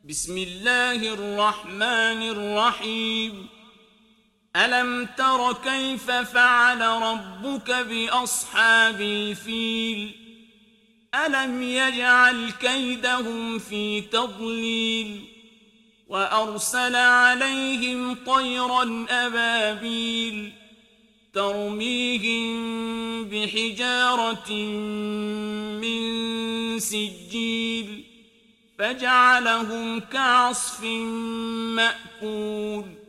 بسم الله الرحمن الرحيم. ألم تر كيف فعل ربك بأصحاب الفيل؟ ألم يجعل كيدهم في تضليل وأرسل عليهم طيرا أبابيل ترميهم بحجارة من سجيل فجعلهم كعصف مأكول.